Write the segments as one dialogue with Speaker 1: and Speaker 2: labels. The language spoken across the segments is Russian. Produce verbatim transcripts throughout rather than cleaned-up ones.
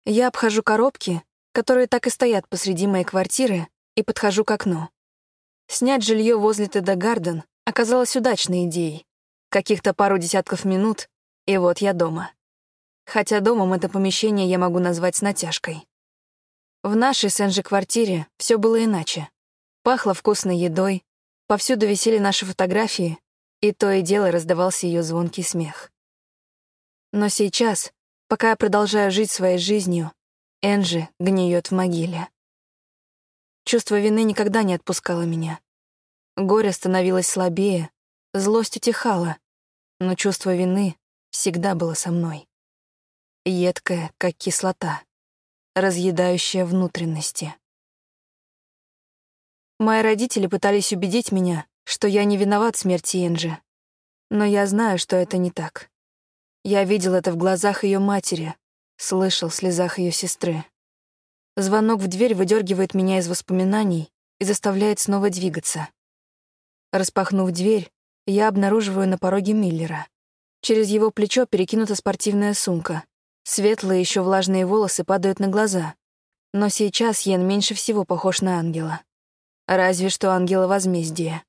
Speaker 1: Я обхожу коробки, которые так и стоят посреди моей квартиры, и подхожу к окну. Снять жилье возле Теда Гарден оказалось удачной идеей. Каких-то пару десятков минут, и вот я дома. Хотя домом это помещение я могу назвать с натяжкой. В нашей с Энджи квартире все было иначе. Пахло вкусной едой, повсюду висели наши фотографии, и то и дело раздавался ее звонкий смех. Но сейчас, пока я продолжаю жить своей жизнью, Энджи гниет в могиле. Чувство вины никогда не отпускало меня. Горе становилось слабее, злость утихала, но чувство вины всегда было со мной. Едкое, как кислота, разъедающая внутренности. Мои родители пытались убедить меня, что я не виноват в смерти Энджи, но я знаю, что это не так. Я видел это в глазах ее матери, слышал в слезах ее сестры. Звонок в дверь выдергивает меня из воспоминаний и заставляет снова двигаться. Распахнув дверь, я обнаруживаю на пороге Миллера. Через его плечо перекинута спортивная сумка. Светлые, еще влажные волосы падают на глаза. Но сейчас Йен меньше всего похож на ангела. Разве что ангела возмездия.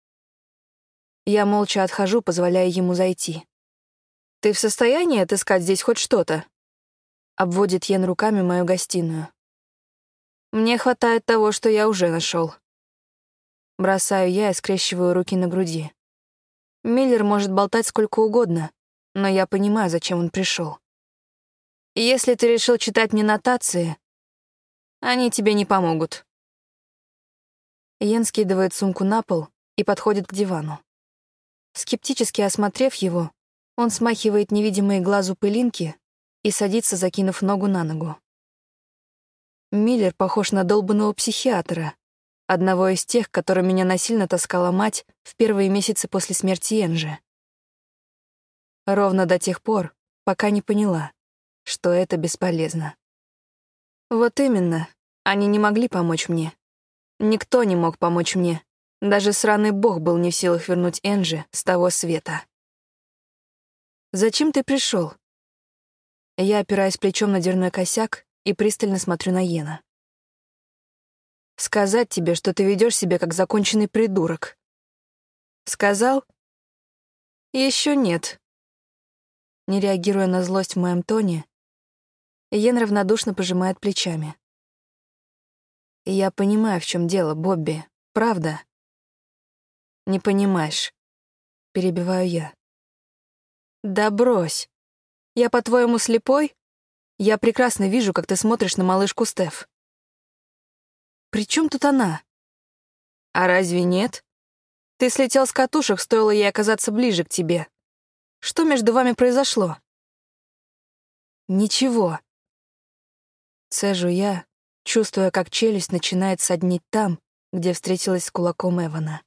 Speaker 1: Я молча отхожу, позволяя ему зайти. «Ты в состоянии отыскать здесь хоть что-то?» Обводит Йен руками мою гостиную. «Мне хватает того, что я уже нашел. Бросаю я и скрещиваю руки на груди. Миллер может болтать сколько угодно, но я понимаю, зачем он пришел. Если ты решил читать мне нотации, они тебе не помогут». Йен скидывает сумку на пол и подходит к дивану. Скептически осмотрев его, он смахивает невидимые глазу пылинки и садится, закинув ногу на ногу. Миллер похож на долбанного психиатра, одного из тех, которым меня насильно таскала мать в первые месяцы после смерти Энджи. Ровно до тех пор, пока не поняла, что это бесполезно. Вот именно, они не могли помочь мне. Никто не мог помочь мне. Даже сраный бог был не в силах вернуть Энджи с того света. «Зачем ты пришел?» Я опираюсь плечом на дверной косяк и пристально смотрю на Йена. «Сказать тебе, что ты ведешь себя как законченный придурок». «Сказал?» Еще нет». Не реагируя на злость в моем тоне, Йен равнодушно пожимает плечами. «Я понимаю, в чем дело, Бобби. Правда?» «Не понимаешь», — перебиваю я. «Да брось. Я, по-твоему, слепой? Я прекрасно вижу, как ты смотришь на малышку Стеф». «При чем тут она?» «А разве нет? Ты слетел с катушек, стоило ей оказаться ближе к тебе. Что между вами произошло?» «Ничего». Цежу я, чувствуя, как челюсть начинает соднить там, где встретилась с кулаком Эвана.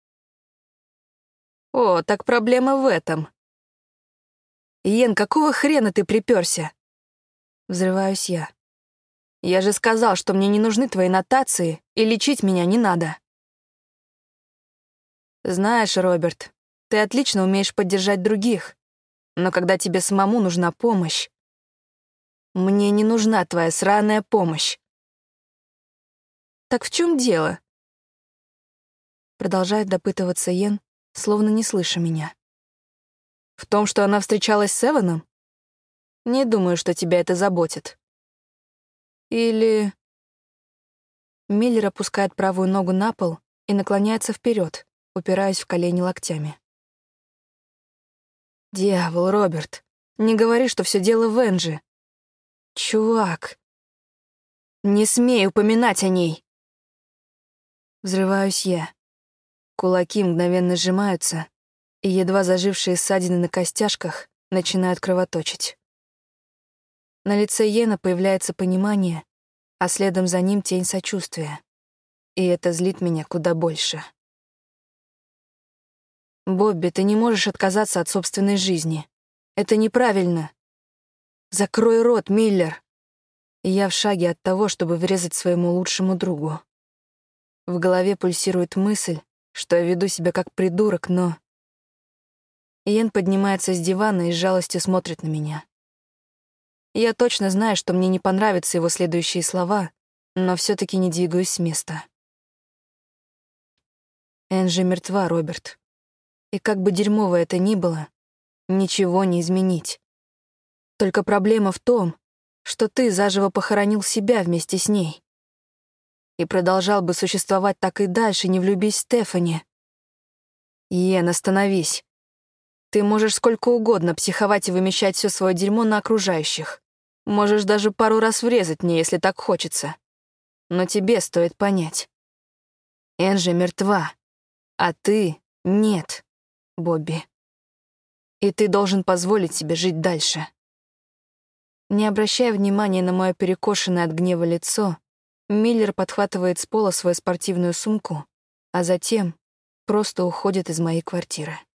Speaker 1: «О, так проблема в этом». «Йен, какого хрена ты припёрся?» Взрываюсь я. «Я же сказал, что мне не нужны твои нотации, и лечить меня не надо». «Знаешь, Роберт, ты отлично умеешь поддержать других, но когда тебе самому нужна помощь, мне не нужна твоя сраная помощь». «Так в чем дело?» Продолжает допытываться Йен, словно не слыша меня. «В том, что она встречалась с Эваном? Не думаю, что тебя это заботит. Или...» Миллер опускает правую ногу на пол и наклоняется вперед, упираясь в колени локтями. «Дьявол, Роберт, не говори, что все дело в Энджи. Чувак, не смей упоминать о ней!» Взрываюсь я. Кулаки мгновенно сжимаются, и едва зажившие ссадины на костяшках начинают кровоточить. На лице Йена появляется понимание, а следом за ним тень сочувствия. И это злит меня куда больше. «Бобби, ты не можешь отказаться от собственной жизни. Это неправильно. Закрой рот, Миллер!» И я в шаге от того, чтобы врезать своему лучшему другу. В голове пульсирует мысль, что я веду себя как придурок, но... Йен поднимается с дивана и с жалостью смотрит на меня. Я точно знаю, что мне не понравятся его следующие слова, но все-таки не двигаюсь с места. Энджи мертва, Роберт. И как бы дерьмово это ни было, ничего не изменить. Только проблема в том, что ты заживо похоронил себя вместе с ней. И продолжал бы существовать так и дальше, не влюбись в Стефани. Иэн, остановись. Ты можешь сколько угодно психовать и вымещать все свое дерьмо на окружающих. Можешь даже пару раз врезать мне, если так хочется. Но тебе стоит понять. Энджи мертва, а ты — нет, Бобби. И ты должен позволить себе жить дальше. Не обращая внимания на мое перекошенное от гнева лицо, Миллер подхватывает с пола свою спортивную сумку, а затем просто уходит из моей квартиры.